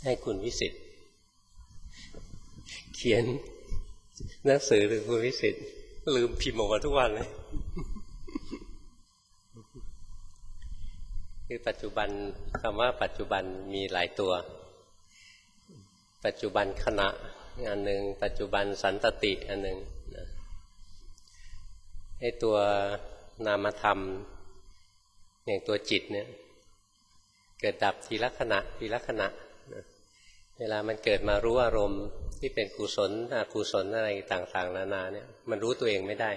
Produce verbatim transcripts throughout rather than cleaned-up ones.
ให้คุณวิสิทธิ์เขียนหนังสือหรือคุณวิสิทธิ์ลืมพิมพ์ออกมาทุกวันเลยคือปัจจุบันคำว่าปัจจุบันมีหลายตัวปัจจุบันขณะอันหนึ่งปัจจุบันสันตติอันหนึ่งไอ้ตัวนามธรรมอย่างตัวจิตเนี่ยเกิดดับทีละขณะทีละขณะเวลามันเกิดมารู้อารมณ์ที่เป็นกุศลอกุศลอะไรต่างๆนานาเนี่ยมันรู้ตัวเองไม่ได้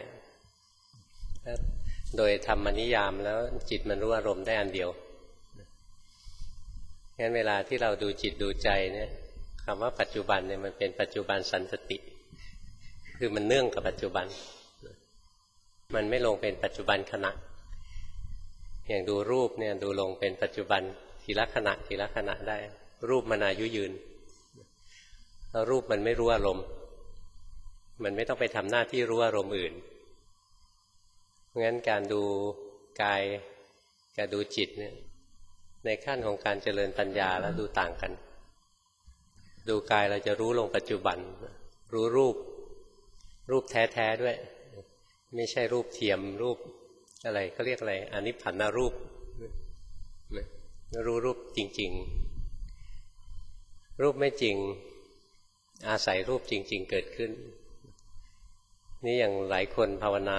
โดยธรรมนิยามแล้วจิตมันรู้อารมณ์ได้อันเดียวงั้นเวลาที่เราดูจิตดูใจเนี่ยคำว่าปัจจุบันเนี่ยมันเป็นปัจจุบันสันตติคือมันเนื่องกับปัจจุบันมันไม่ลงเป็นปัจจุบันขณะอย่างดูรูปเนี่ยดูลงเป็นปัจจุบันทีละขณะทีละขณะได้รูปมันอายุยืนแล้วรูปมันไม่รู้อารมณ์มันไม่ต้องไปทำหน้าที่รู้อารมณ์อื่นเพราะงั้นการดูกายกับดูจิตเนี่ยในขั้นของการเจริญปัญญาแล้วดูต่างกันดูกายเราจะรู้ลงปัจจุบันรู้รูปรูปแท้ๆด้วยไม่ใช่รูปเทียมรูปอะไรเขาเรียกอะไรอนิพพานรูปรู้รูปจริงๆรูปไม่จริงอาศัยรูปจริงๆเกิดขึ้นนี่อย่างหลายคนภาวนา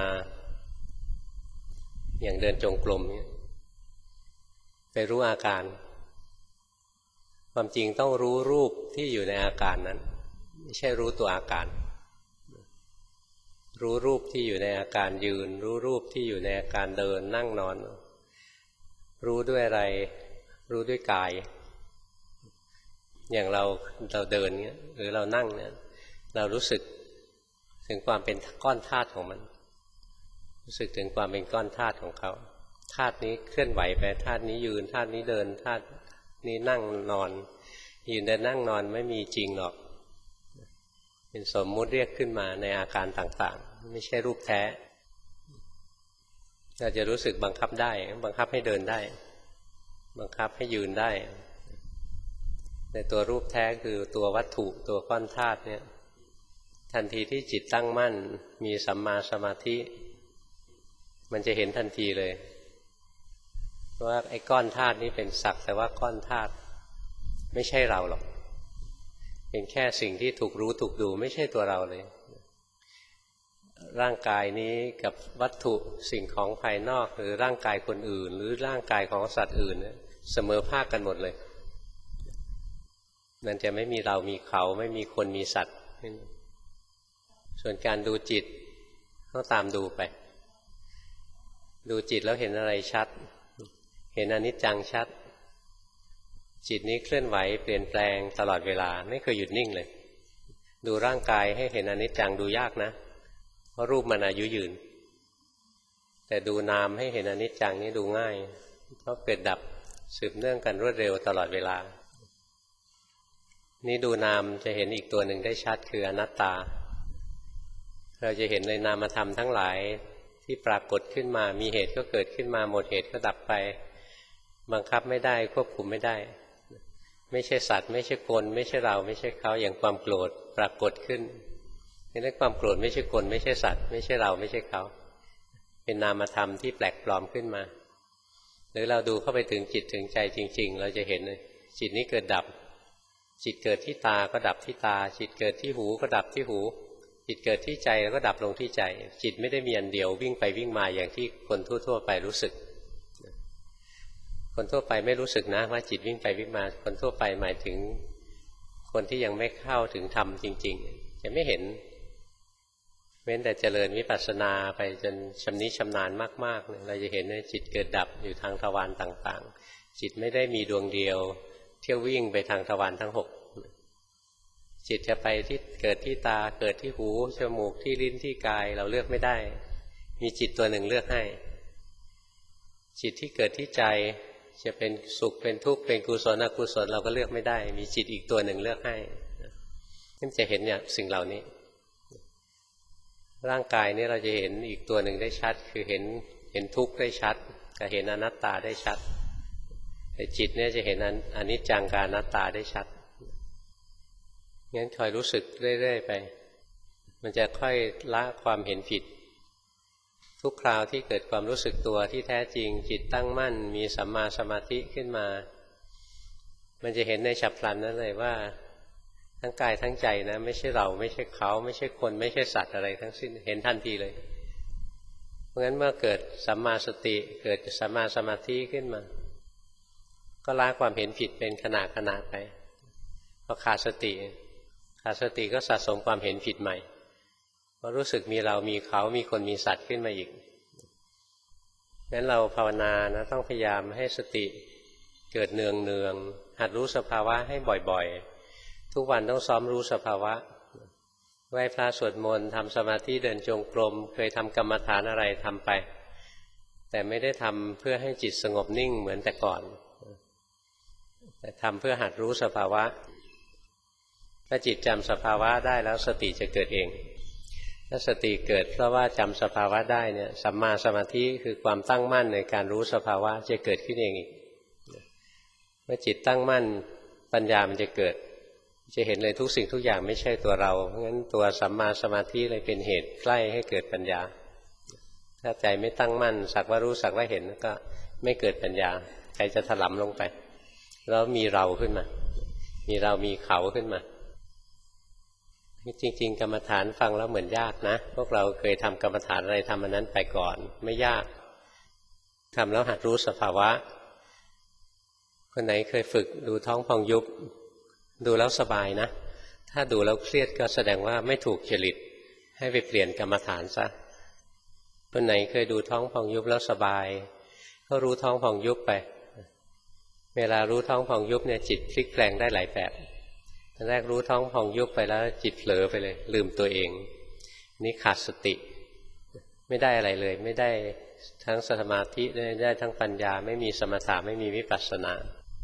อย่างเดินจงกรมเนี่ยไปรู้อาการความจริงต้องรู้รูปที่อยู่ในอาการนั้นไม่ใช่รู้ตัวอาการรู้รูปที่อยู่ในอาการยืนรู้รูปที่อยู่ในอาการเดินนั่งนอนรู้ด้วยอะไรรู้ด้วยกายอย่างเราเราเดินเงี้ยหรือเรานั่งเนี่ยเรารู้สึกถึงความเป็นก้อนธาตุของมันรู้สึกถึงความเป็นก้อนธาตุของเขาธาตุนี้เคลื่อนไหวไปธาตุนี้ยืนธาตุนี้เดินธาตุนี้นั่งนอนยืนเดินนั่งนอนไม่มีจริงหรอกเป็นสมมุติเรียกขึ้นมาในอาการต่างๆไม่ใช่รูปแท้เราจะรู้สึกบังคับได้บังคับให้เดินได้บังคับให้ยืนได้แต่ตัวรูปแท้คือตัววัตถุตัวก้อนธาตุเนี่ยทันทีที่จิตตั้งมั่นมีสัมมาสมาธิมันจะเห็นทันทีเลยว่าไอ้ก้อนธาตุนี้เป็นสักแต่ว่าก้อนธาตุไม่ใช่เราหรอกเป็นแค่สิ่งที่ถูกรู้ถูกดูไม่ใช่ตัวเราเลยร่างกายนี้กับวัตถุสิ่งของภายนอกหรือร่างกายคนอื่นหรือร่างกายของสัตว์อื่นเสมอภาคกันหมดเลยมันจะไม่มีเรามีเขาไม่มีคนมีสัตว์ส่วนการดูจิตต้องตามดูไปดูจิตแล้วเห็นอะไรชัดเห็นอนิจจังชัดจิตนี้เคลื่อนไหวเปลี่ยนแปลงตลอดเวลาไม่เคยหยุดนิ่งเลยดูร่างกายให้เห็นอนิจจังดูยากนะเพราะรูปมันอายุยืนแต่ดูนามให้เห็นอนิจจังนี่ดูง่ายเพราะเกิดดับสืบเนื่องกันรวดเร็วตลอดเวลานี่ดูนามจะเห็นอีกตัวหนึ่งได้ชัดคืออนัตตาเราจะเห็นในนามธรรมทั้งหลายที่ปรากฏขึ้นมามีเหตุก็เกิดขึ้นมาหมดเหตุก็ดับไปบังคับไม่ได้ควบคุมไม่ได้ไม่ใช่สัตว์ไม่ใช่คนไม่ใช่เราไม่ใช่เขาอย่างความโกรธปรากฏขึ้นนี่ความโกรธไม่ใช่คนไม่ใช่สัตว์ไม่ใช่เราไม่ใช่เขาเป็นนามธรรมที่แปลกปลอมขึ้นมาหรือเราดูเข้าไปถึงจิตถึงใจจริงๆเราจะเห็นเลยจิตนี้เกิดดับจิตเกิดที่ตาก็ดับที่ตาจิตเกิดที่หูก็ดับที่หูจิตเกิดที่ใจแล้วก็ดับลงที่ใจจิตไม่ได้มีอันเดียววิ่งไปวิ่งมาอย่างที่คนทั่วๆไปรู้สึกคนทั่วไปไม่รู้สึกนะว่าจิตวิ่งไปวิ่งมาคนทั่วไปหมายถึงคนที่ยังไม่เข้าถึงธรรมจริงๆจะไม่เห็นเว้นแต่เจริญวิปัสสนาไปจนชำนิชำนาญมากๆเราจะเห็นว่าจิตเกิดดับอยู่ทางทวารต่างๆจิตไม่ได้มีดวงเดียวเที่ยววิ่งไปทางทวารทั้งหกจิตจะไปที่เกิดที่ตาเกิดที่หูจมูกที่ลิ้นที่กายเราเลือกไม่ได้มีจิตตัวหนึ่งเลือกให้จิตที่เกิดที่ใจจะเป็นสุขเป็นทุกข์เป็นกุศลอกุศลเราก็เลือกไม่ได้มีจิตอีกตัวหนึ่งเลือกให้นั่นจะเห็นเนี่ยสิ่งเหล่านี้ร่างกายนี้เราจะเห็นอีกตัวหนึ่งได้ชัดคือเห็นเห็นทุกข์ได้ชัดกับเห็นอนัตตาได้ชัดแต่จิตเนี่ยจะเห็นอนิจจังกับอนัตตาได้ชัดงั้นคอยรู้สึกเรื่อยๆไปมันจะค่อยละความเห็นผิดทุกคราวที่เกิดความรู้สึกตัวที่แท้จริงจิตตั้งมั่นมีสัมมาสมาธิขึ้นมามันจะเห็นในฉับพลันนั้นเลยว่าทั้งกายทั้งใจนะไม่ใช่เราไม่ใช่เขาไม่ใช่คนไม่ใช่สัตว์อะไรทั้งสิ้นเห็นทันทีเลยเพราะงั้นเมื่อเกิดสัมมาสติเกิดสัมมาสมาธิขึ้นมาก็ละความเห็นผิดเป็นขณะขณะไปพอขาดสติขาดสติก็สะสมความเห็นผิดใหม่พอรู้สึกมีเรามีเขามีคนมีสัตว์ขึ้นมาอีกงั้นเราภาวนานะต้องพยายามให้สติเกิดเนืองเนืองหัดรู้สภาวะให้บ่อยๆทุกวันต้องซ้อมรู้สภาวะไหว้พระสวดมนต์ทำสมาธิเดินจงกรมเคยทำกรรมฐานอะไรทำไปแต่ไม่ได้ทำเพื่อให้จิตสงบนิ่งเหมือนแต่ก่อนแต่ทำเพื่อหัดรู้สภาวะถ้าจิตจำสภาวะได้แล้วสติจะเกิดเองถ้าสติเกิดเพราะว่าจำสภาวะได้เนี่ยสัมมาสมาธิคือความตั้งมั่นในการรู้สภาวะจะเกิดขึ้นเองอีกเมื่อจิตตั้งมั่นปัญญามันจะเกิดจะเห็นเลยทุกสิ่งทุกอย่างไม่ใช่ตัวเราเพราะงั้นตัวสัมมาสมาธิเลยเป็นเหตุใกล้ให้เกิดปัญญาถ้าใจไม่ตั้งมั่นสักว่ารู้สักว่าเห็นก็ไม่เกิดปัญญาใจจะถลำลงไปแล้วมีเราขึ้นมามีเรามีเขาขึ้นมาจริงๆกรรมฐานฟังแล้วเหมือนยากนะพวกเราเคยทำกรรมฐานอะไรทำอันนั้นไปก่อนไม่ยากทำแล้วหัดรู้สภาวะคนไหนเคยฝึกดูท้องพองยุบดูแล้วสบายนะถ้าดูแล้วเครียดก็แสดงว่าไม่ถูกจริตให้ไปเปลี่ยนกรรมฐานซะคนไหนเคยดูท้องพองยุบแล้วสบายก็รู้ท้องพองยุบไปเวลารู้ท้องพองยุบเนี่ยจิตพลิกแปลงได้หลายแบบตอนแรกรู้ท้องพองยุบไปแล้วจิตเผลอไปเลยลืมตัวเองนี่ขาดสติไม่ได้อะไรเลยไม่ได้ทั้งสมาธิไม่ได้ทั้งปัญญาไม่มีสมถะไม่มีวิปัสสนา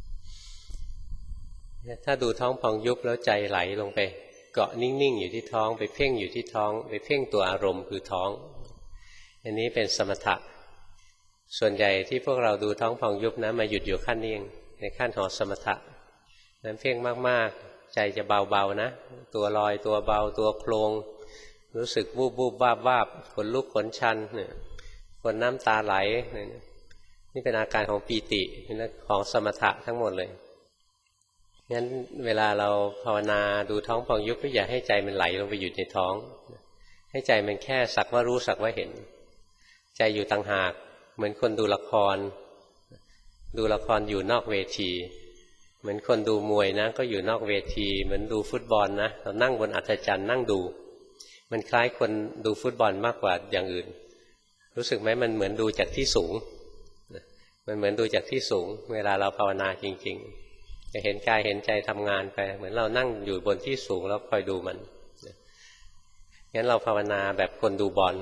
ถ้าดูท้องพองยุบแล้วใจไหลลงไปเกาะนิ่งๆอยู่ที่ท้องไปเพ่งอยู่ที่ท้องไปเพ่งตัวอารมณ์คือท้องอันนี้เป็นสมถะส่วนใหญ่ที่พวกเราดูท้องพองยุบนะมาหยุดอยู่ขั้นนี้เองในขั้นของสมถะนั้นเพ่งมากๆใจจะเบาๆนะตัวลอยตัวเบาตัวโครงรู้สึกวูบวูบวาบวาบขนลุกขนชันเนี่ยขนน้ำตาไหลนี่เป็นอาการของปีติของสมถะทั้งหมดเลยงั้นเวลาเราภาวนาดูท้องพองยุบก็อย่าให้ใจมันไหลลงไปอยู่ในท้องให้ใจมันแค่สักว่ารู้สักว่าเห็นใจอยู่ต่างหากเหมือนคนดูละครดูละครอยู่นอกเวทีเหมือนคนดูมวยนะก็อยู่นอกเวทีเหมือนดูฟุตบอลนะเรานั่งบนอัฐจันทร์นั่งดูมันคล้ายคนดูฟุตบอลมากกว่าอย่างอื่นรู้สึกไหมมันเหมือนดูจากที่สูงมันเหมือนดูจากที่สูงเวลาเราภาวนาจริงๆจะเห็นกายเห็นใจทำงานไปเหมือนเรานั่งอยู่บนที่สูงแล้วคอยดูมันงั้นเราภาวนาแบบคนดูบอล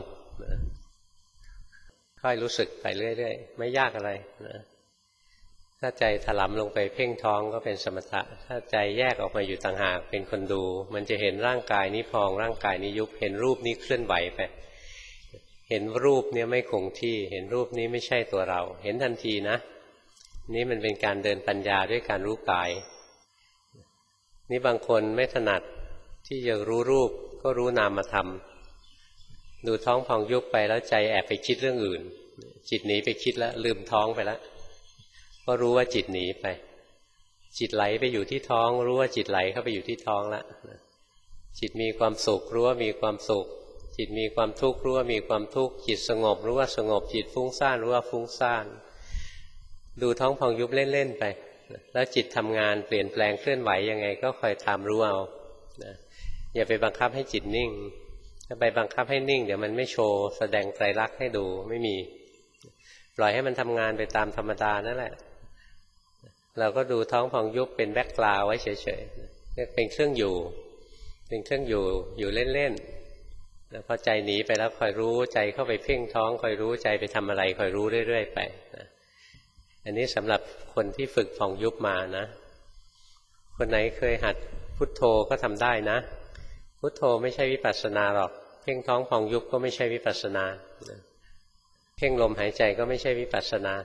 ค่อยรู้สึกไปเรื่อยๆไม่ยากอะไรนะถ้าใจถลำลงไปเพ่งท้องก็เป็นสมถะถ้าใจแยกออกมาอยู่ต่างหากเป็นคนดูมันจะเห็นร่างกายนี้พองร่างกายนี้ยุบเห็นรูปนี้เคลื่อนไหวไปเห็นรูปนี้ไม่คงที่เห็นรูปนี้ไม่ใช่ตัวเราเห็นทันทีนะนี่มันเป็นการเดินปัญญาด้วยการรู้กายนี่บางคนไม่ถนัดที่จะรู้รูปก็รู้นามธรรมดูท้องพองยุบไปแล้วใจแอบไปคิดเรื่องอื่นจิตหนีไปคิดแล้วลืมท้องไปแล้วก็รู้ว่าจิตหนีไปจิตไหลไปอยู่ที่ท้องรู้ว่าจิตไหลเข้าไปอยู่ที่ท้องแล้วจิตมีความสุขรู้ว่ามีความสุขจิตมีความทุกข์รู้ว่ามีความทุกข์จิตสงบรู้ว่าสงบจิตฟุ้งซ่านรู้ว่าฟุ้งซ่านดูท้องพองยุบเล่นๆไปแล้วจิตทำงานเปลี่ยนแปลงเคลื่อนไหวยังไงก็คอยตามรู้เอาอย่าไปบังคับให้จิตนิ่งถ้าไปบังคับให้นิ่งเดี๋ยวมันไม่โชว์แสดงไตรลักษณ์ให้ดูไม่มีปล่อยให้มันทำงานไปตามธรรมดานั่นแหละเราก็ดูท้องพองยุบเป็นแบ็คกราวด์ไว้เฉยๆเป็นเครื่องอยู่เป็นเครื่องอยู่อยู่เล่นๆแล้วพอใจหนีไปแล้วคอยรู้ใจเข้าไปเพ่งท้องคอยรู้ใจไปทำอะไรคอยรู้เรื่อยๆไปนะอันนี้สำหรับคนที่ฝึกพองยุบมานะคนไหนเคยหัดพุทโธก็ทำได้นะพุทโธไม่ใช่วิปัสสนาหรอกเพ่งท้องพองยุบก็ไม่ใช่วิปัสสนาเพ่งลมหายใจก็ไม่ใช่วิปัสสนา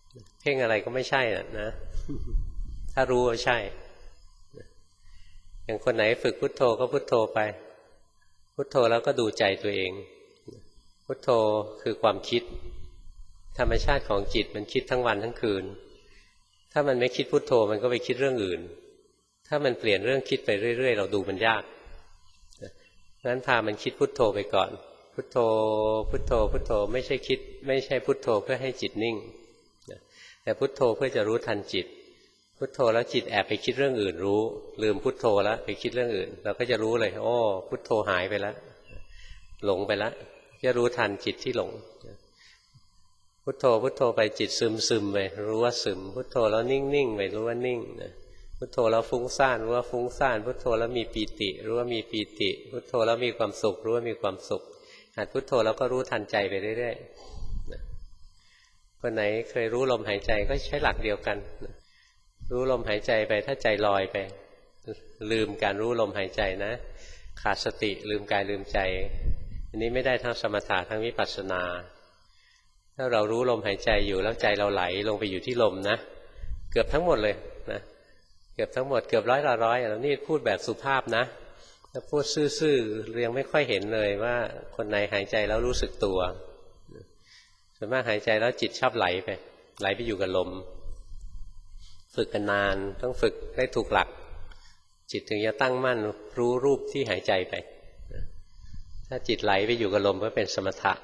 เพ่งอะไรก็ไม่ใช่นะถ้ารู้ว่าใช่อย่างคนไหนฝึกพุทโธก็พุทโธไปพุทโธแล้วก็ดูใจตัวเองพุทโธคือความคิดธรรมชาติของจิตมันคิดทั้งวันทั้งคืนถ้ามันไม่คิดพุทโธมันก็ไปคิดเรื่องอื่นถ้ามันเปลี่ยนเรื่องคิดไปเรื่อยๆเราดูมันยากงั้นพามันคิดพุทโธไปก่อนพุทโธพุทโธพุทโธไม่ใช่คิดไม่ใช่พุทโธเพื่อให้จิตนิ่งแต่พุทโธเพื่อจะรู้ทันจิตพุทโธแล้วจิตแอบไปคิดเรื่องอื่นรู้ลืมพุทโธแล้วไปคิดเรื่องอื่นเราก็จะรู้เลยโอ้พุทโธหายไปแล้วหลงไปแล้วจะรู้ทันจิตที่หลงพุทโธพุทโธไปจิตซึมซึมไปรู้ว่าซึมพุทโธแล้วนิ่งนิ่งไปรู้ว่านิ่งพุทโธแล้วฟุ้งซ่านรู้ว่าฟุ้งซ่านพุทโธแล้วมีปีติรู้ว่ามีปีติพุทโธแล้วมีความสุขรู้ว่ามีความสุขหัดพุทโธแล้วก็รู้ทันใจไปเรื่อยๆคนไหนเคยรู้ลมหายใจก็ใช้หลักเดียวกันรู้ลมหายใจไปถ้าใจลอยไปลืมการรู้ลมหายใจนะขาดสติลืมกายลืมใจอันนี้ไม่ได้ทั้งสมถะทั้งวิปัสสนาถ้าเรารู้ลมหายใจอยู่แล้วใจเราไหลลงไปอยู่ที่ลมนะเกือบทั้งหมดเลยนะเกือบทั้งหมดเกือบร้อยละร้อยแล้วนี่พูดแบบสุภาพนะถ้าพูดซื่อๆยังไม่ค่อยเห็นเลยว่าคนไหนหายใจแล้วรู้สึกตัวส่วนมากหายใจแล้วจิตชอบไหลไปไหลไปอยู่กับลมฝึกกันนานต้องฝึกให้ถูกหลักจิตถึงจะตั้งมั่นรู้รูปที่หายใจไปถ้าจิตไหลไปอยู่กับลมก็เป็นสมถะ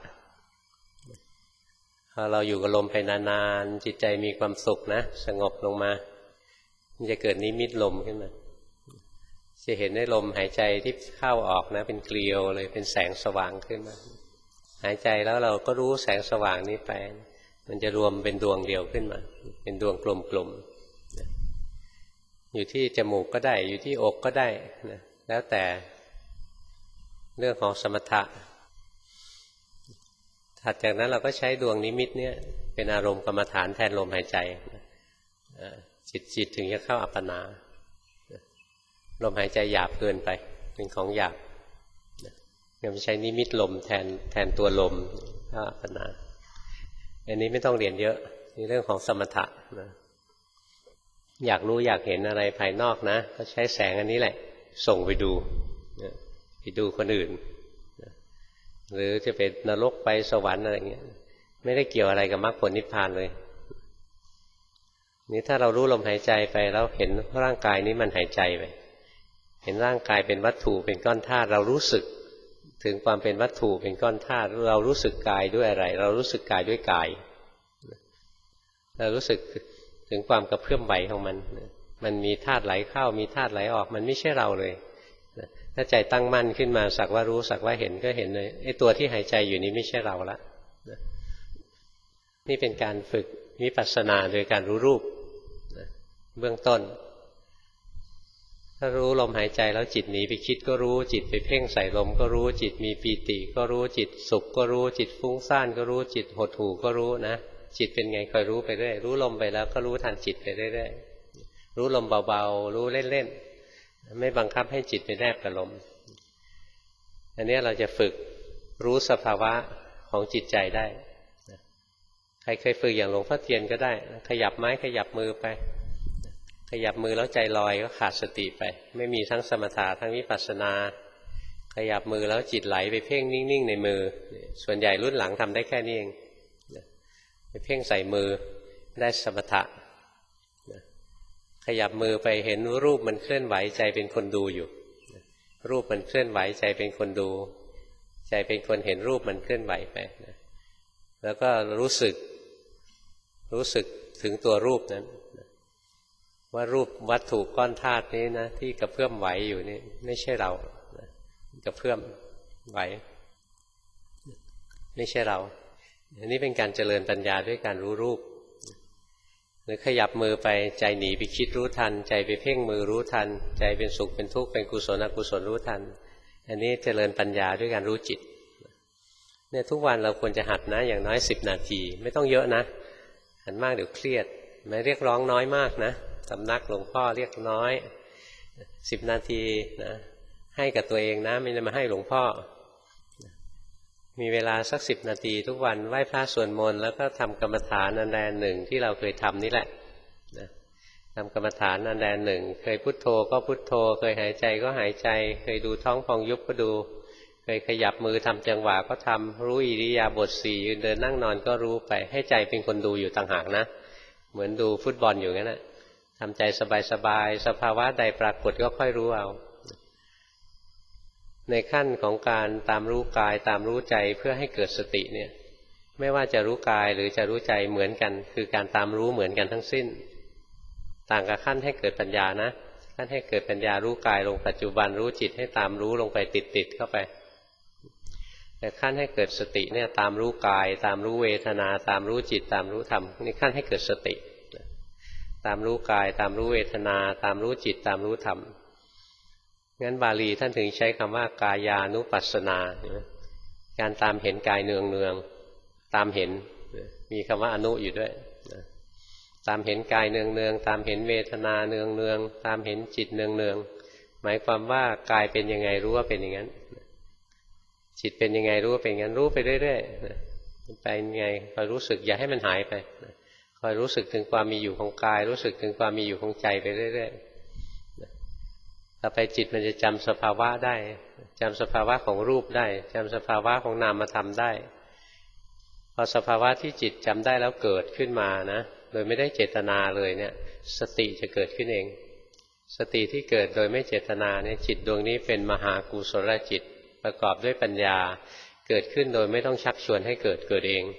พอเราอยู่กับลมไปนานๆจิตใจมีความสุขนะสงบลงมามันจะเกิดนิมิตลมขึ้นมาจะเห็นได้ลมหายใจที่เข้าออกนะเป็นเกลียวเลยเป็นแสงสว่างขึ้นมาหายใจแล้วเราก็รู้แสงสว่างนี้ไปมันจะรวมเป็นดวงเดียวขึ้นมาเป็นดวงกลมๆอยู่ที่จมูกก็ได้อยู่ที่อกก็ได้นะแล้วแต่เรื่องของสมถะถัดจากนั้นเราก็ใช้ดวงนิมิตเนี่ยเป็นอารมณ์กรรมฐานแทนลมหายใจจิตจิตถึงจะเข้าอัปปนาลมหายใจหยาบเกินไปเป็นของหยาบยังใช้นิมิตลมแทนแทนตัวลมเข้าอัปปนาอันนี้ไม่ต้องเรียนเยอะนี่เรื่องของสมถะนะอยากรู้อยากเห็นอะไรภายนอกนะก็ใช้แสงอันนี้แหละส่งไปดูไปดูคนอื่นหรือจะเป็นนรกไปสวรรค์อะไรเงี้ยไม่ได้เกี่ยวอะไรกับมรรคผลนิพพานเลยนี่ถ้าเรารู้ลมหายใจไปแล้วเห็นร่างกายนี้มันหายใจไปเห็นร่างกายเป็นวัตถุเป็นก้อนธาตุเรารู้สึกถึงความเป็นวัตถุเป็นก้อนธาตุเรารู้สึกกายด้วยอะไรเรารู้สึกกายด้วยกายเรารู้สึกถึงความกระเพื่อมไหวของมันมันมีธาตุไหลเข้ามีธาตุไหลออกมันไม่ใช่เราเลยถ้าใจตั้งมั่นขึ้นมาสักว่ารู้สักว่าเห็นก็เห็นเลยไอ้ตัวที่หายใจอยู่นี้ไม่ใช่เราละนี่เป็นการฝึกวิปัสสนาโดยการรู้รูปเบื้องต้นถ้ารู้ลมหายใจแล้วจิตหนีไปคิดก็รู้จิตไปเพ่งใส่ลมก็รู้จิตมีปีติก็รู้จิตสุขก็รู้จิตฟุ้งซ่านก็รู้จิตหดหู่ก็รู้นะจิตเป็นไงคอยรู้ไปเรื่อยรู้ลมไปแล้วก็รู้ทันจิตไปเรื่อยๆรู้ลมเบาๆรู้เล่นๆไม่บังคับให้จิตไปแนบกับลมอันนี้เราจะฝึกรู้สภาวะของจิตใจได้ใครเคยฝึกอย่างหลวงพ่อเทียนก็ได้ขยับไม้ขยับมือไปขยับมือแล้วใจลอยก็ขาดสติไปไม่มีทั้งสมถะทั้งวิปัสสนาขยับมือแล้วจิตไหลไปเพ่งนิ่งๆในมือส่วนใหญ่รุ่นหลังทำได้แค่นี้เองไปเพ่งใส่มือได้สมถะขยับมือไปเห็นรูปมันเคลื่อนไหวใจเป็นคนดูอยู่รูปมันเคลื่อนไหวใจเป็นคนดูใจเป็นคนเห็นรูปมันเคลื่อนไหวไปแล้วก็รู้สึกรู้สึกถึงตัวรูปนั้นว่ารูปวัตถุก้อนธาตุนี้นะที่กระเพื่อมไหวอยู่นี่ไม่ใช่เรากระเพื่อมไหวไม่ใช่เราอันนี้เป็นการเจริญปัญญาด้วยการรู้รูปหรือขยับมือไปใจหนีไปคิดรู้ทันใจไปเพ่งมือรู้ทันใจเป็นสุขเป็นทุกข์เป็นกุศลอกุศลรู้ทันอันนี้เจริญปัญญาด้วยการรู้จิตเนี่ยทุกวันเราควรจะหัดนะอย่างน้อยสิบนาทีไม่ต้องเยอะนะหัดมากเดี๋ยวเครียดไม่เรียกร้องน้อยมากนะสำนักหลวงพ่อเรียกน้อยสิบนาทีนะให้กับตัวเองนะไม่ได้มาให้หลวงพ่อมีเวลาสักสิบนาทีทุกวันไหว้พระสวดมนต์แล้วก็ทำกรรมฐานอันใดหนึ่งที่เราเคยทำนี่แหละนะททำกรรมฐานอันใดหนึ่งเคยพุทโธก็พุทโธเคยหายใจก็หายใจเคยดูท้องพองยุบก็ดูเคยขยับมือทำจังหวะก็ทำรู้อิริยาบถสี่ยืนเดินนั่งนอนก็รู้ไปให้ใจเป็นคนดูอยู่ต่างหากนะเหมือนดูฟุตบอลอยู่งั้นแหละทำใจสบายๆสภาวะใดปรากฏก็ค่อยรู้เอาในขั้นของการตามรู้กายตามรู้ใจเพื่อให้เกิดสติเนี่ยไม่ว่าจะรู้กายหรือจะรู้ใจเหมือนกันคือการตามรู้เหมือนกันทั้งสิ้นต่างกับขั้นให้เกิดปัญญานะขั้นให้เกิดปัญญารู้กายลงปัจจุบันรู้จิตให้ตามรู้ลงไปติดๆเข้าไปแต่ขั้นให้เกิดสติเนี่ยตามรู้กายตามรู้เวทนาตามรู้จิตตามรู้ธรรมนี่ขั้นให้เกิดสติตามรู้กายตามรู้เวทนาตามรู้จิตตามรู้ธรรมงั้นบาลีท่านถึงใช้คำว่ากายานุปัสสนาการตามเห็นกายเนืองเนืองตามเห็นมีคำว่าอนุอยู่ด้วยตามเห็นกายเนืองเนืองตามเห็นเวทนาเนืองเนืองตามเห็นจิตเนืองเนืองหมายความว่ากายเป็นยังไงรู้ว่าเป็นอย่างนั้นจิตเป็นยังไงรู้ว่าเป็นอย่างนั้นรู้ไปเรื่อยๆไปยังไงคอยรู้สึกอย่าให้มันหายไปคอยรู้สึกถึงความมีอยู่ของกายรู้สึกถึงความมีอยู่ของใจไปเรื่อยๆต่อไปจิตมันจะจำสภาวะได้จำสภาวะของรูปได้จำสภาวะของนามธรรมได้พอสภาวะที่จิตจำได้แล้วเกิดขึ้นมานะโดยไม่ได้เจตนาเลยเนี่ยสติจะเกิดขึ้นเองสติที่เกิดโดยไม่เจตนาเนี่ยจิตดวงนี้เป็นมหากุศลจิตประกอบด้วยปัญญาเกิดขึ้นโดยไม่ต้องชักชวนให้เกิดเกิดเอง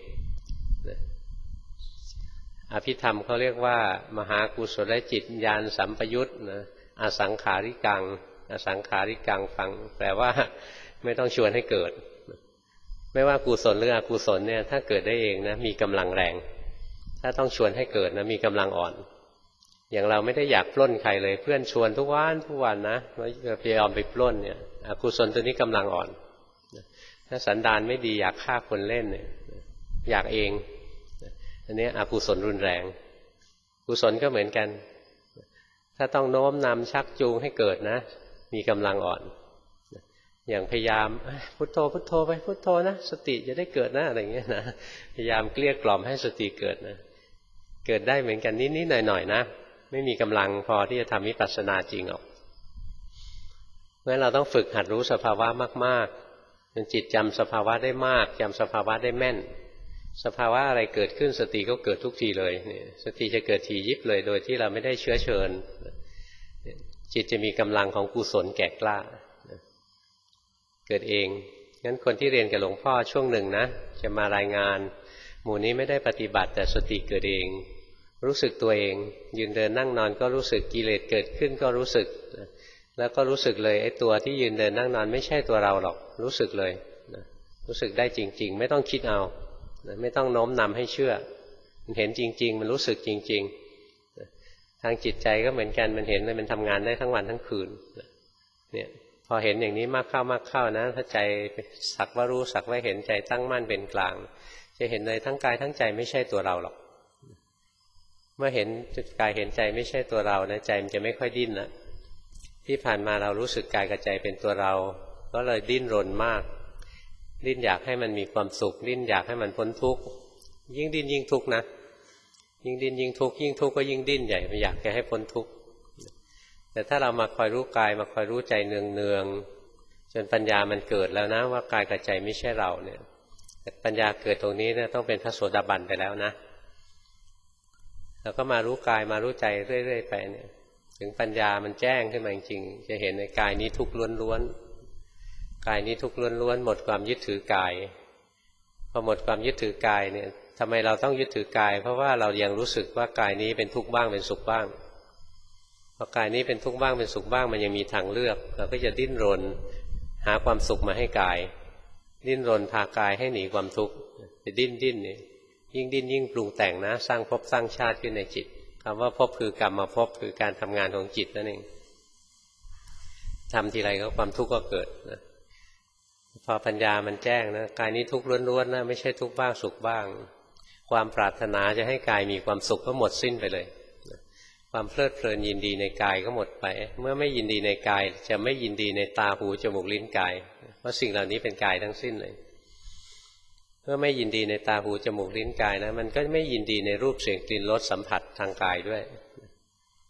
อภิธรรมเขาเรียกว่ามหากุศลจิตญาณสัมปยุตนะอสังขาริกังอสังขาริกังฟังแปลว่าไม่ต้องชวนให้เกิดไม่ว่ากุศลหรืออกุศลเนี่ยถ้าเกิดได้เองนะมีกำลังแรงถ้าต้องชวนให้เกิดนะมีกำลังอ่อนอย่างเราไม่ได้อยากปล้นใครเลยเพื่อนชวนทุกวันทุกวันนะเราพยายามไปปล้นเนี่ยอกุศลตัวนี้กำลังอ่อนถ้าสันดานไม่ดีอยากฆ่าคนเล่นเนี่ยอยากเองอันนี้อกุศลรุนแรงกุศลก็เหมือนกันถ้าต้องโน้มนำชักจูงให้เกิดนะมีกำลังอ่อนอย่างพยายามพุทโธพุทโธไปพุทโธนะสติจะได้เกิดนะอะไรเงี้ยนะพยายามเกลี้ยกล่อมให้สติเกิดนะเกิดได้เหมือนกันนิดๆหน่อยๆนะไม่มีกำลังพอที่จะทำวิปัสสนาจริงหรอกเพราะฉะนั้นเราต้องฝึกหัดรู้สภาวะมากๆจนจิตจำสภาวะได้มากจำสภาวะได้แม่นสภาวะอะไรเกิดขึ้นสติก็เกิดทุกทีเลยเนี่ยสติจะเกิดทียิบเลยโดยที่เราไม่ได้เชื้อเชิญจิตจะมีกำลังของกุศลแก่กล้าเกิดเองงั้นคนที่เรียนกับหลวงพ่อช่วงหนึ่งนะจะมารายงานหมู่นี้ไม่ได้ปฏิบัติแต่สติเกิดเองรู้สึกตัวเองยืนเดินนั่งนอนก็รู้สึกกิเลสเกิดขึ้นก็รู้สึกแล้วก็รู้สึกเลยไอ้ตัวที่ยืนเดินนั่งนอนไม่ใช่ตัวเราหรอกรู้สึกเลยรู้สึกได้จริงๆไม่ต้องคิดเอาไม่ต้องโน้มนำให้เชื่อมันเห็นจริงๆมันรู้สึกจริงๆทางจิตใจก็เหมือนกันมันเห็นเลยมันทำงานได้ทั้งวันทั้งคืนเนี่ยพอเห็นอย่างนี้มากเข้ามากเข้านะถ้าใจสักว่ารู้สักว่าเห็นใจตั้งมั่นเป็นกลางจะเห็นเลยทั้งกายทั้งใจไม่ใช่ตัวเราหรอกเมื่อเห็นกายเห็นใจไม่ใช่ตัวเรานะใจมันจะไม่ค่อยดิ้นนะที่ผ่านมาเรารู้สึกกายกับใจเป็นตัวเราก็เลยดิ้นรนมากดิ้นอยากให้มันมีความสุขดิ้นอยากให้มันพ้นทุกข์ยิ่งดิ้นยิ่งทุกข์นะยิ่งดิ้นยิ่งทุกข์ยิ่งทุกข์ก็ยิ่งดิ้นใหญ่อยากจะให้พ้นทุกข์แต่ถ้าเรามาคอยรู้กายมาคอยรู้ใจเนืองๆจนปัญญามันเกิดแล้วนะว่ากายกับใจไม่ใช่เราเนี่ยแต่ปัญญาเกิดตรงนี้เนี่ยต้องเป็นพระโสดาบันไปแล้วนะแล้วก็มารู้กายมารู้ใจเรื่อยๆไปเนี่ยถึงปัญญามันแจ้งขึ้นมาจริงๆจะเห็นในกายนี้ทุกข์ล้วนๆกายนี้ทุกข์ล้วนๆหมดความยึดถือกายพอหมดความยึดถือกายเนี่ยทำไมเราต้องยึดถือกายเพราะว่าเรายังรู้สึกว่ากายนี้เป็นทุกข์บ้างเป็นสุขบ้างพอกายนี้เป็นทุกข์บ้างเป็นสุขบ้างมันยังมีทางเลือกเราก็จะดิ้นรนหาความสุขมาให้กายดิ้นรนพากายให้หนีความทุกข์จะดิ้นดิ้นเนี่ยยิ่งดิ้นยิ่งปรุงแต่งนะสร้างภพสร้างชาติขึ้นในจิตคำว่าภพคือกรรมภพคือการทำงานของจิตนั่นเองทำทีไรก็ความทุกข์ก็เกิดนะพอปัญญามันแจ้งนะกายนี้ทุกข์ล้วนๆนะไม่ใช่ทุกข์บ้างสุขบ้างความปรารถนาจะให้กายมีความสุขก็หมดสิ้นไปเลยความเพลิดเพลินยินดีในกายก็หมดไปเมื่อไม่ยินดีในกายจะไม่ยินดีในตาหูจมูกลิ้นกายเพราะสิ่งเหล่านี้เป็นกายทั้งสิ้นเลยเมื่อไม่ยินดีในตาหูจมูกลิ้นกายนะมันก็ไม่ยินดีในรูปเสียงกลิ่นรสสัมผัสทางกายด้วย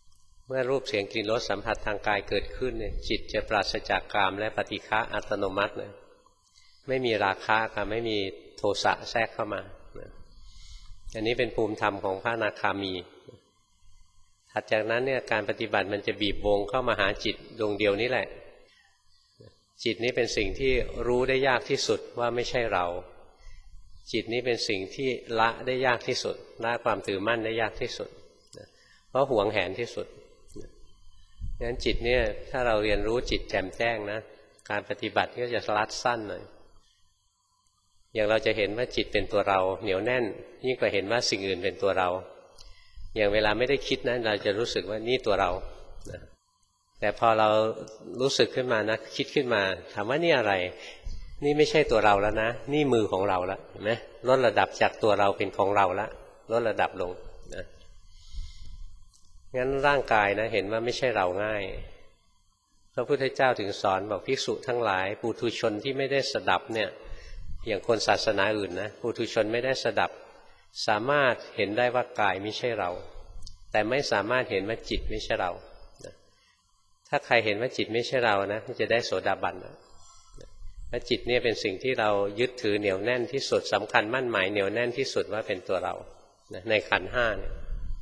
เมื่อรูปเสียงกลิ่นรสสัมผัสทางกายเกิดขึ้นเนี่ยจิตจะปราศจากกามและปฏิฆะอัตโนมัติเลยไม่มีราคะค่ะไม่มีโทสะแทรกเข้ามาอันนี้เป็นภูมิธรรมของพระอนาคามีถัดจากนั้นเนี่ยการปฏิบัติมันจะบีบวงเข้ามาหาจิตดวงเดียวนี้แหละจิตนี้เป็นสิ่งที่รู้ได้ยากที่สุดว่าไม่ใช่เราจิตนี้เป็นสิ่งที่ละได้ยากที่สุดละความถือมั่นได้ยากที่สุดเพราะหวงแหนที่สุดงั้นจิตเนี่ยถ้าเราเรียนรู้จิตแจ่มแจ้งนะการปฏิบัติก็จะลัดสั้นหน่อยอย่างเราจะเห็นว่าจิตเป็นตัวเราเหนียวแน่นยิ่งกว่าเห็นว่าสิ่งอื่นเป็นตัวเราอย่างเวลาไม่ได้คิดนะเราจะรู้สึกว่านี่ตัวเราแต่พอเรารู้สึกขึ้นมานะคิดขึ้นมาถามว่านี่อะไรนี่ไม่ใช่ตัวเราแล้วนะนี่มือของเราแล้วเห็นไหมลดระดับจากตัวเราเป็นของเราแล้วลดระดับลงนะงั้นร่างกายนะเห็นว่าไม่ใช่เราง่ายพระพุทธเจ้าถึงสอนบอกภิกษุทั้งหลายปุถุชนที่ไม่ได้สดับเนี่ยอย่างคนศาสนาอื่นนะปุถุชนไม่ได้สดับสามารถเห็นได้ว่ากายไม่ใช่เราแต่ไม่สามารถเห็นว่าจิตไม่ใช่เราถ้าใครเห็นว่าจิตไม่ใช่เรานะจะได้โสดาบันนะและจิตเนี่ยเป็นสิ่งที่เรายึดถือเหนียวแน่นที่สุดสำคัญมั่นหมายเหนียวแน่นที่สุดว่าเป็นตัวเราในขันธ์ห้าเนี่ย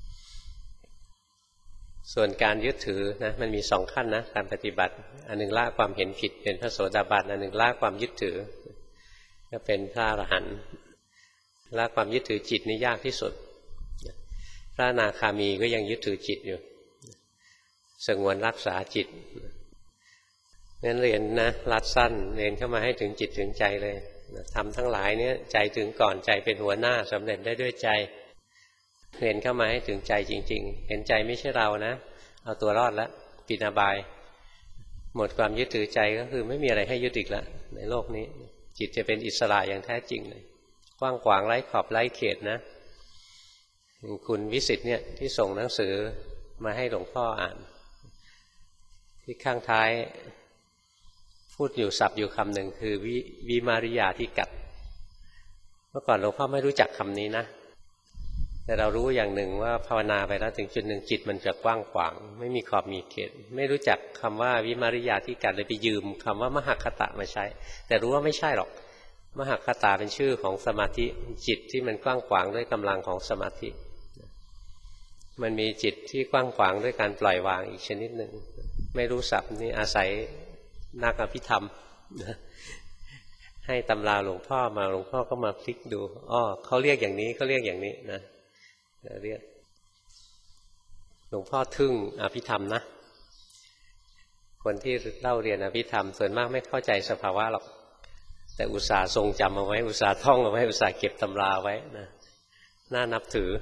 ส่วนการยึดถือนะมันมีสองขั้นนะการปฏิบัติอันหนึ่งละความเห็นผิดเป็นพระโสดาบันอันหนึ่งละความยึดถือก็เป็นพระอรหันต์ละความยึดถือจิตนี่ยากที่สุดพระอนาคามีก็ยังยึดถือจิตอยู่สงวนรักษาจิตงั้นเรียนนะรัดสั้นเรียนเข้ามาให้ถึงจิตถึงใจเลยทำทั้งหลายเนี่ยใจถึงก่อนใจเป็นหัวหน้าสำเร็จได้ด้วยใจเรียนเข้ามาให้ถึงใจจริงๆเห็นใจไม่ใช่เรานะเอาตัวรอดแล้วปิดอบายหมดความยึดถือใจก็คือไม่มีอะไรให้ยึดอีกแล้วในโลกนี้จิตจะเป็นอิสระอย่างแท้จริงเลยกว้างขวางไร้ขอบไร้เขตนะคุณวิสิตเนี่ยที่ส่งหนังสือมาให้หลวงพ่ออ่านที่ข้างท้ายพูดอยู่ศัพท์อยู่คำหนึ่งคือวิวิมาริยาที่กัดเมื่อก่อนหลวงพ่อไม่รู้จักคำนี้นะแต่เรารู้อย่างหนึ่งว่าภาวนาไปแล้วถึงจุดหนึ่งจิตมันจะกว้างขวางไม่มีขอบมีเขตไม่รู้จักคำว่าวิมาริยาที่กัดเลยไปยืมคำว่ามหคตะมาใช้แต่รู้ว่าไม่ใช่หรอกมหคตาเป็นชื่อของสมาธิจิตที่มันกว้างขวางด้วยกำลังของสมาธิมันมีจิตที่กว้างขวางด้วยการปล่อยวางอีกชนิดหนึ่งไม่รู้ศัพท์นี่อาศัยนักอภิธรรมให้ตำราหลวงพ่อมาหลวงพ่อก็มาพลิกดูอ้อเขาเรียกอย่างนี้เขาเรียกอย่างนี้นะเรียกหลวงพ่อทึ่งอภิธรรมนะคนที่เล่าเรียนอภิธรรมส่วนมากไม่เข้าใจสภาวะหรอกแต่อุตส่าห์ทรงจำเอาไว้อุตส่าห์ท่องเอาไว้อุตส่าห์เก็บตำราไว้นะน่านับถือ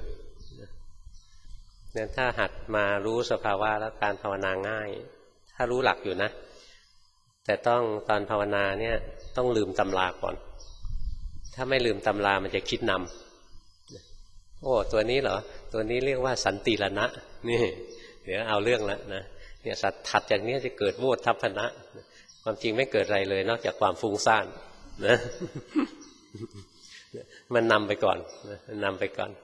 เนี่ยถ้าหัดมารู้สภาวะแล้วการภาวนาง่ายถ้ารู้หลักอยู่นะแต่ต้องตอนภาวนาเนี่ยต้องลืมตำราก่อนถ้าไม่ลืมตำรามันจะคิดนำโอ้ตัวนี้เหรอตัวนี้เรียกว่าสันติรณะนี่เดี๋ยวเอาเรื่องแล้วนะเนี่ยสัตว์ถัดจากนี้จะเกิดโวทัพพนะความจริงไม่เกิดอะไรเลยนอกจากความฟุ้งซ่านนะมันนำไปก่อนมันนำไปก่อน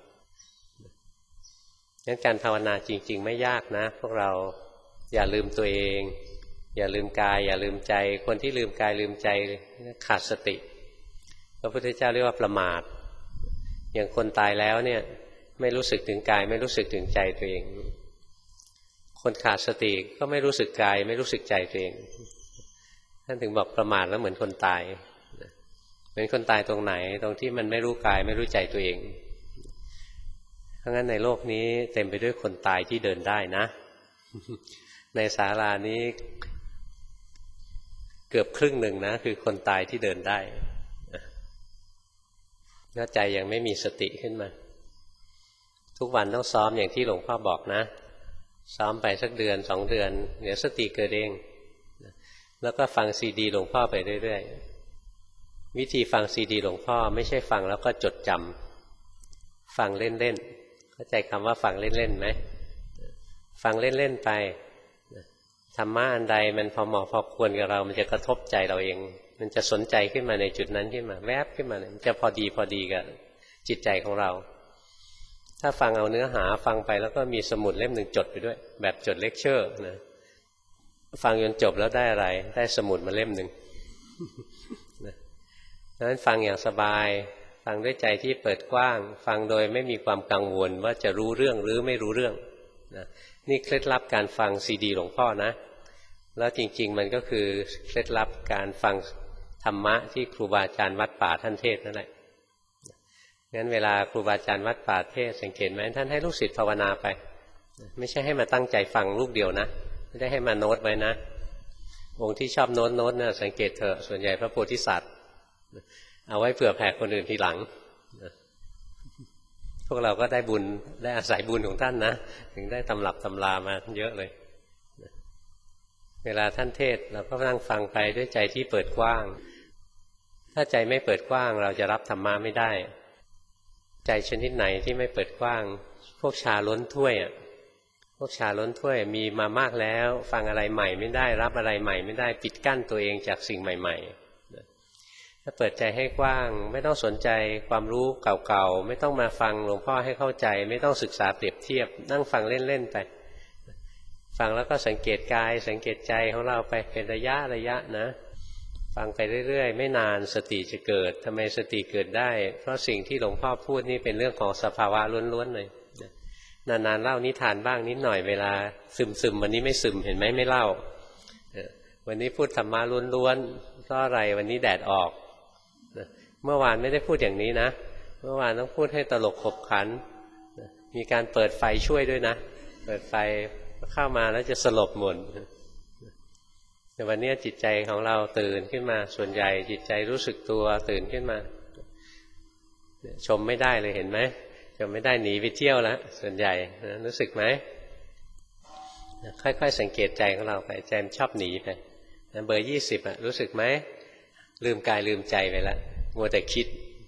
งั้นการภาวนาจริงๆไม่ยากนะพวกเราอย่าลืมตัวเองอย่าลืมกายอย่าลืมใจคนที่ลืมกายลืมใจขาดสติพระพุทธเจ้าเรียกว่าประมาทอย่างคนตายแล้วเนี่ยไม่รู้สึกถึงกายไม่รู้สึกถึงใจตัวเองคนขาดสติก็ไม่รู้สึกกายไม่รู้สึกใจตัวเองท่านถึงบอกประมาทแล้วเหมือนคนตายเหมือนคนตายตรงไหนตรงที่มันไม่รู้กายไม่รู้ใจตัวเองเพราะงั้นในโลกนี้เต็มไปด้วยคนตายที่เดินได้นะในศาลานี้เกือบครึ่งหนึ่งนะคือคนตายที่เดินได้ถ้าใจยังไม่มีสติขึ้นมาทุกวันต้องซ้อมอย่างที่หลวงพ่อบอกนะซ้อมไปสักเดือนสองเดือนเดี๋ยวสติเกิดเองแล้วก็ฟังซีดีหลวงพ่อไปเรื่อยๆวิธีฟังซีดีหลวงพ่อไม่ใช่ฟังแล้วก็จดจำฟังเล่นๆเข้าใจคำว่าฟังเล่นๆไหมฟังเล่นๆไปธรรมะอันใดมันพอเหมาะพอควรกับเรามันจะกระทบใจเราเองมันจะสนใจขึ้นมาในจุดนั้นขึ้นมาแวบขึ้นมามันจะพอดีพอดีกับจิตใจของเราถ้าฟังเอาเนื้อหาฟังไปแล้วก็มีสมุดเล่มหนึ่งจดไปด้วยแบบจดเลคเชอร์นะฟังจนจบแล้วได้อะไรได้สมุดมาเล่มหนึ่งนะดังนั้นฟังอย่างสบายฟังด้วยใจที่เปิดกว้างฟังโดยไม่มีความกังวลว่าจะรู้เรื่องหรือไม่รู้เรื่องนะนี่เคล็ดลับการฟังซีดีหลวงพ่อนะแล้วจริงๆมันก็คือเคล็ดลับการฟังธรรมะที่ครูบาอาจารย์วัดป่าท่านเทศนั่นแหละงั้นเวลาครูบาอาจารย์วัดป่าเทศสังเกตไหมท่านให้ลูกศิษย์ภาวนาไปไม่ใช่ให้มาตั้งใจฟังลูกเดียวนะไม่ได้ให้มาโน้ตไว้นะองค์ที่ชอบโน้ตโน้ตเนี่ยสังเกตเถอะส่วนใหญ่พระโพธิสัตว์เอาไว้เผื่อแผ่คนอื่นทีหลังพวกเราก็ได้บุญได้อาศัยบุญของท่านนะถึงได้ตำรับตำรามาเยอะเลยเวลาท่านเทศเราก็นั่งฟังไปด้วยใจที่เปิดกว้างถ้าใจไม่เปิดกว้างเราจะรับธรรมะไม่ได้ใจชนิดไหนที่ไม่เปิดกว้างพวกชาล้นถ้วยอ่ะพวกชาล้นถ้วยมีมามากแล้วฟังอะไรใหม่ไม่ได้รับอะไรใหม่ไม่ได้ปิดกั้นตัวเองจากสิ่งใหม่ๆถ้าเปิดใจให้กว้างไม่ต้องสนใจความรู้เก่าๆไม่ต้องมาฟังหลวงพ่อให้เข้าใจไม่ต้องศึกษาเปรียบเทียบนั่งฟังเล่นๆไปฟังแล้วก็สังเกตกายสังเกตใจของเราไปเป็นระยะระยะนะฟังไปเรื่อยๆไม่นานสติจะเกิดทำไมสติเกิดได้เพราะสิ่งที่หลวงพ่อพูดนี่เป็นเรื่องของสภาวะล้วนๆเลยนานๆเล่านิทานบ้างนิดหน่อยเวลาซึมๆวันนี้ไม่ซึมเห็นไหมไม่เล่าวันนี้พูดธรรมะล้วนๆเพราะอะไรวันนี้แดดออกเมื่อวานไม่ได้พูดอย่างนี้นะเมื่อวานต้องพูดให้ตลกขบขันมีการเปิดไฟช่วยด้วยนะเปิดไฟเข้ามาแล้วจะสลบหมดแต่วันนี้จิตใจของเราตื่นขึ้นมาส่วนใหญ่จิตใจรู้สึกตัวตื่นขึ้นมาชมไม่ได้เลยเห็นไหมชมไม่ได้หนีไปเที่ยวแล้วส่วนใหญ่รู้สึกไหมค่อยๆสังเกตใจของเราไปใจมันชอบหนีไปเบอร์ยี่สิบอะรู้สึกไหมลืมกายลืมใจไปแล้วมัวแต่คิด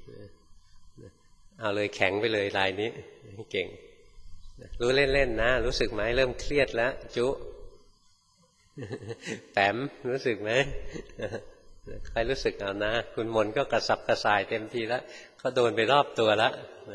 เอาเลยแข็งไปเลยลายนี้เก่งรู้เล่นๆนะรู้สึกไหมเริ่มเครียดแล้วจุแต้มรู้สึกไหมใครรู้สึกเอานะคุณมนก็กระสับกระส่ายเต็มทีแล้วเขาโดนไปรอบตัวแล้ว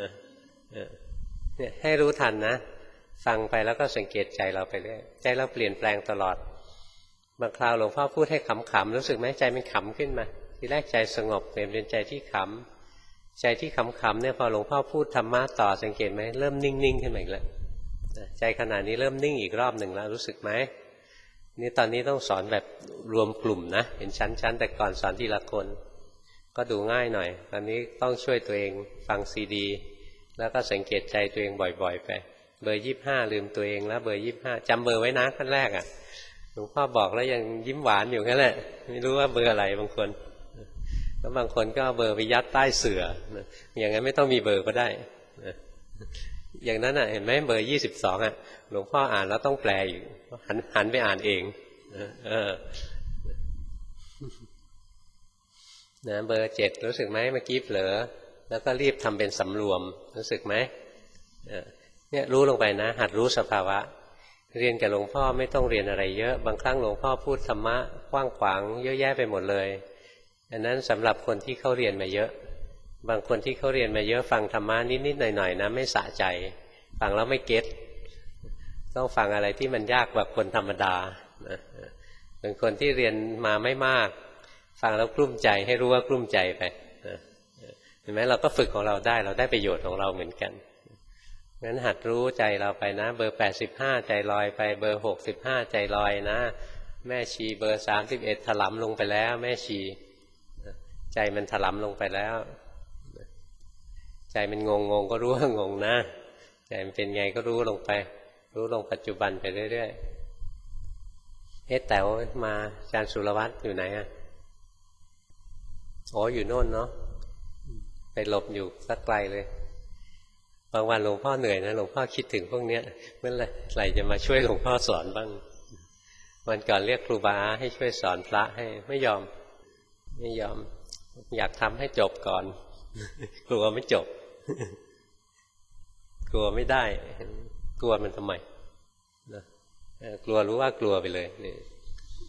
เนี่ยให้รู้ทันนะฟังไปแล้วก็สังเกตใจเราไปเรื่อยใจเราเปลี่ยนแปลงตลอดบางคราวหลวงพ่อพูดให้ขำๆรู้สึกไหมใจมันขำขึ้นมาทีแรกใจสงบเปลี่ยนเป็นใจที่ขำใจที่ขำๆเนี่ยพอหลวงพ่อพูดธรรมะต่อสังเกตไหมเริ่มนิ่งๆขึ้นมาอีกแล้วใจขณะนี้เริ่มนิ่งอีกรอบหนึ่งแล้วรู้สึกไหมนี่ตอนนี้ต้องสอนแบบรวมกลุ่มนะเป็นชั้นๆแต่ก่อนสอนทีละคนก็ดูง่ายหน่อยตอนนี้ต้องช่วยตัวเองฟังซีดีแล้วก็สังเกตใจตัวเองบ่อยๆไปเบอร์ยี่สิบห้าลืมตัวเองแล้วเบอร์ยี่สิบห้าจำเบอร์ไว้นะขั้นแรกอ่ะหลวงพ่อบอกแล้วยังยิ้มหวานอยู่แค่นั้นแหละไม่รู้ว่าเบอร์อะไรบางคนแล้วบางคนก็เบอร์ไปยัดใต้เสื่ออย่างนั้นไม่ต้องมีเบอร์ก็ได้อย่างนั้นอ่ะเห็นไหมเบอร์ยี่สิบสองอ่ะหลวงพ่ออ่านแล้วต้องแปลอยู่หันหันไปอ่านเองเออนะเบอร์เจ็ดรู้สึกไหมเมื่อกี้เผลอแล้วก็รีบทำเป็นสำรวมรู้สึกไหมเนี่ยรู้ลงไปนะหัดรู้สภาวะเรียนกับหลวงพ่อไม่ต้องเรียนอะไรเยอะบางครั้งหลวงพ่อพูดธรรมะกว้างขวางเยอะแยะไปหมดเลยอันนั้นสำหรับคนที่เขาเรียนมาเยอะบางคนที่เขาเรียนมาเยอะฟังธรรมะนิดๆหน่อยๆนะไม่สะใจฟังแล้วไม่เก็ตต้องฟังอะไรที่มันยากกว่าคนธรรมดาเป็นคนที่เรียนมาไม่มากฟังแล้วกลุ้มใจให้รู้ว่ากลุ้มใจไปเห็นไหมเราก็ฝึกของเราได้เราได้ประโยชน์ของเราเหมือนกันงั้นหัดรู้ใจเราไปนะเบอร์แปดสิบห้าใจลอยไปเบอร์หกสิบห้าใจลอยนะแม่ชีเบอร์สามสิบเอ็ดถลำลงไปแล้วแม่ชีใจมันถลำลงไปแล้วใจมันงงงก็รู้ว่างงนะใจมันเป็นไงก็รู้ลงไปรู้ลงปัจจุบันไปเรื่อยๆเอ๊ะแต๋วมาอาจารย์สุรวัตรอยู่ไหนอ่ะอ๋ออยู่โน่นเนาะไปหลบอยู่สักไกลเลยบางวันหลวงพ่อเหนื่อยนะหลวงพ่อคิดถึงพวกเนี้ยเมื่อไหร่จะมาช่วยหลวงพ่อสอนบ้างวันก่อนเรียกครูบาให้ช่วยสอนพระให้ไม่ยอมไม่ยอมอยากทำให้จบก่อนกลัวไม่จบกลัวไม่ได้กลัวมันทำไมนะกลัวรู้ว่ากลัวไปเลยนี่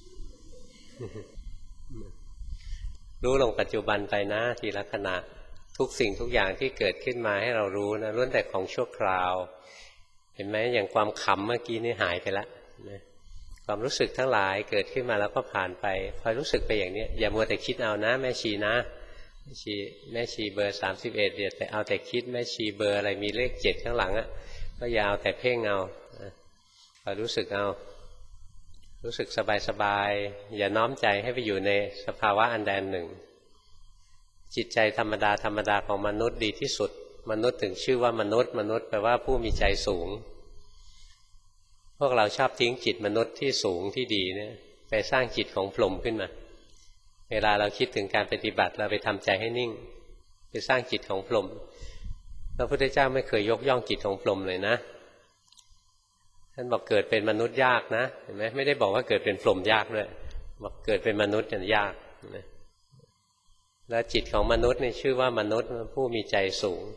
รู้ลงปัจจุบันไปนะทีละขณะทุกสิ่งทุกอย่างที่เกิดขึ้นมาให้เรารู้นะล้วนแต่ของชั่วคราวเห็นไหมอย่างความขำเมื่อกี้นี่หายไปแล้วความรู้สึกทั้งหลายเกิดขึ้นมาแล้วก็ผ่านไปคอยรู้สึกไปอย่างนี้อย่ามัวแต่คิดเอานะแม่ชีนะแม่ชีแม่ชีเบอร์สามสิบเอ็ดเดี๋ยวแต่เอาแต่คิดแม่ชีเบอร์อะไรมีเลขเจ็ดข้างหลังอ่ะก็อย่าเอาแต่เพ่งเอาคอยรู้สึกเอารู้สึกสบายๆอย่าน้อมใจให้ไปอยู่ในสภาวะอันใดอันหนึ่งจิตใจธรรมดาธรรมดาของมนุษย์ดีที่สุดมนุษย์ถึงชื่อว่ามนุษย์มนุษย์แปลว่าผู้มีใจสูงพวกเราชอบทิ้งจิตมนุษย์ที่สูงที่ดีเนี่ยไปสร้างจิตของพรหมขึ้นมาเวลาเราคิดถึงการปฏิบัติเราไปทำใจให้นิ่งไปสร้างจิตของพรหมพระพุทธเจ้าไม่เคยยกย่องจิตของพรหมเลยนะท่านบอกเกิดเป็นมนุษย์ยากนะเห็นไหมไม่ได้บอกว่าเกิดเป็นพรหมยากด้วยบอกเกิดเป็นมนุษย์เนี่ยยากนะแล้วจิตของมนุษย์นี่ชื่อว่ามนุษย์ผู้มีใจสูง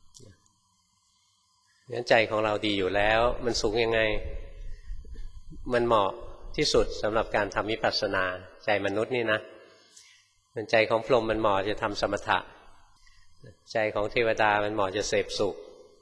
งั้นใจของเราดีอยู่แล้วมันสูงยังไงมันเหมาะที่สุดสำหรับการทำวิปัสสนาใจมนุษย์นี่นะใจของพรหมมันเหมาะจะทำสมถะใจของเทวดามันเหมาะจะเสพสุข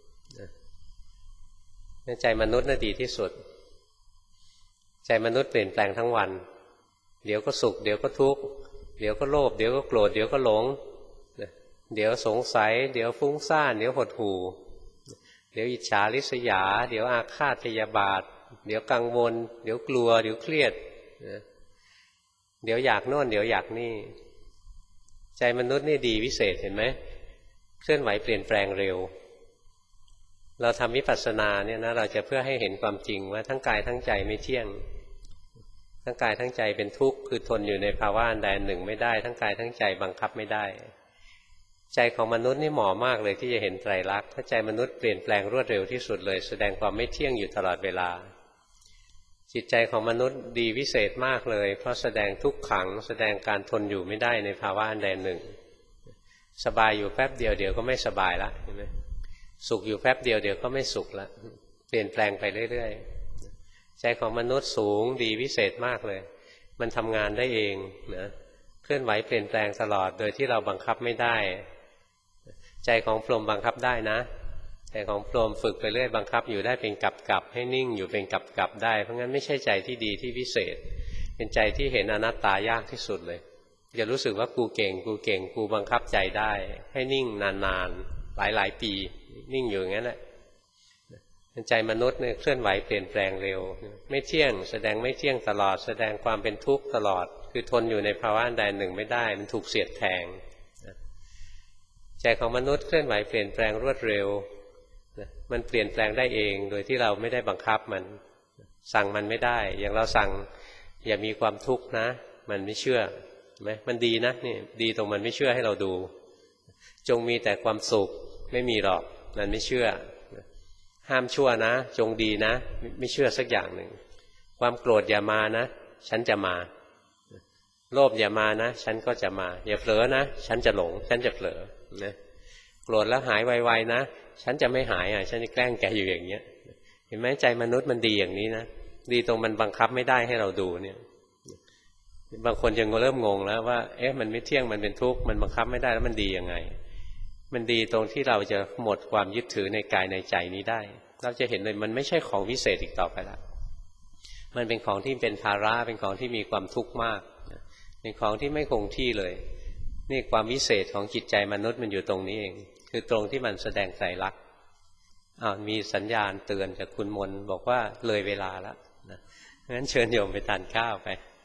ใจมนุษย์น่ะดีที่สุดใจมนุษย์เปลี่ยนแปลงทั้งวันเดี๋ยวก็สุขเดี๋ยวก็ทุกข์เดี๋ยวก็โลภเดี๋ยวก็โกรธเดี๋ยวก็หลงเดี๋ยวสงสัยเดี๋ยวฟุ้งซ่านเดี๋ยวหดหู่เดี๋ยวอิจฉาริษยาเดี๋ยวอาฆาตพยาบาทเดี๋ยวกังวลเดี๋ยวกลัวเดี๋ยวเครียดเดี๋ยวอยากโน่นเดี๋ยวอยากนี่ใจมนุษย์นี่ดีวิเศษเห็นไหมเคลื่อนไหวเปลี่ยนแปลงเร็วเราทำวิปัสสนาเนี่ยนะเราจะเพื่อให้เห็นความจริงว่าทั้งกายทั้งใจไม่เที่ยงทั้งกายทั้งใจเป็นทุกข์คือทนอยู่ในภาวะอันใดหนึ่งไม่ได้ทั้งกายทั้งใจบังคับไม่ได้ใจของมนุษย์นี่เหมาะมากเลยที่จะเห็นไตรลักษณ์เพราะใจมนุษย์เปลี่ยนแปลงรวดเร็วที่สุดเลยแสดงความไม่เที่ยงอยู่ตลอดเวลาจิตใจของมนุษย์ดีวิเศษมากเลยเพราะแสดงทุกขังแสดงการทนอยู่ไม่ได้ในภาวะอันใดหนึ่งสบายอยู่แป๊บเดียวเดี๋ยวก็ไม่สบายละเห็นไหมสุขอยู่แป๊บเดียวเดี๋ยวก็ไม่สุขละเปลี่ยนแปลงไปเรื่อยๆใจของมนุษย์สูงดีวิเศษมากเลยมันทำงานได้เองนะเคลื่อนไหวเปลี่ยนแปลงตลอดโดยที่เราบังคับไม่ได้ใจของพรหมบังคับได้นะใจของพรหมฝึกไปเรื่อยบังคับอยู่ได้เป็นกับกับให้นิ่งอยู่เป็นกับกับได้เพราะงั้นไม่ใช่ใจที่ดีที่วิเศษเป็นใจที่เห็นอนัตตายากที่สุดเลยอย่ารู้สึกว่ากูเก่งกูเก่งกูบังคับใจได้ให้นิ่งนานๆหลายๆปีนิ่งอยู่อย่างนั้นแหละใจมนุษย์เนี่ยเคลื่อนไหวเปลี่ยนแปลงเร็วไม่เที่ยงแสดงไม่เที่ยงตลอดแสดงความเป็นทุกข์ตลอดคือทนอยู่ในภาวะใดหนึ่งไม่ได้มันถูกเสียดแทงใจของมนุษย์เคลื่อนไหวเปลี่ยนแปลงรวดเร็วมันเปลี่ยนแปลงได้เองโดยที่เราไม่ได้บังคับมันสั่งมันไม่ได้อย่างเราสั่งอย่ามีความทุกข์นะมันไม่เชื่อไหมมันดีนะนี่ดีตรงมันไม่เชื่อให้เราดูจงมีแต่ความสุขไม่มีหรอกมันไม่เชื่อห้ามชั่วนะจงดีนะไม่เชื่อสักอย่างหนึ่งความโกรธอย่ามานะฉันจะมาโลภอย่ามานะฉันก็จะมาอย่าเผลอนะฉันจะหลงฉันจะเผลอนะโกรธแล้วหายไวๆนะฉันจะไม่หายอ่ะฉันจะแกล้งแกอยู่อย่างเงี้ยเห็นไหมใจมนุษย์มันดีอย่างนี้นะดีตรงมันบังคับไม่ได้ให้เราดูเนี่ยบางคนยังเริ่มงงแล้วว่าเอ๊ะมันไม่เที่ยงมันเป็นทุกข์มันบังคับไม่ได้แล้วมันดียังไงมันดีตรงที่เราจะหมดความยึดถือในกายในใจนี้ได้เราจะเห็นเลยมันไม่ใช่ของวิเศษอีกต่อไปละมันเป็นของที่เป็นภาระเป็นของที่มีความทุกข์มากเป็นของที่ไม่คงที่เลยนี่ความวิเศษของจิตใจมนุษย์มันอยู่ตรงนี้เองคือตรงที่มันแสดงไตรลักษณ์อ้าวมีสัญญาณเตือนจากคุณมนบอกว่าเลยเวลาแล้วนะงั้นเชิญโยมไปทานข้าวไป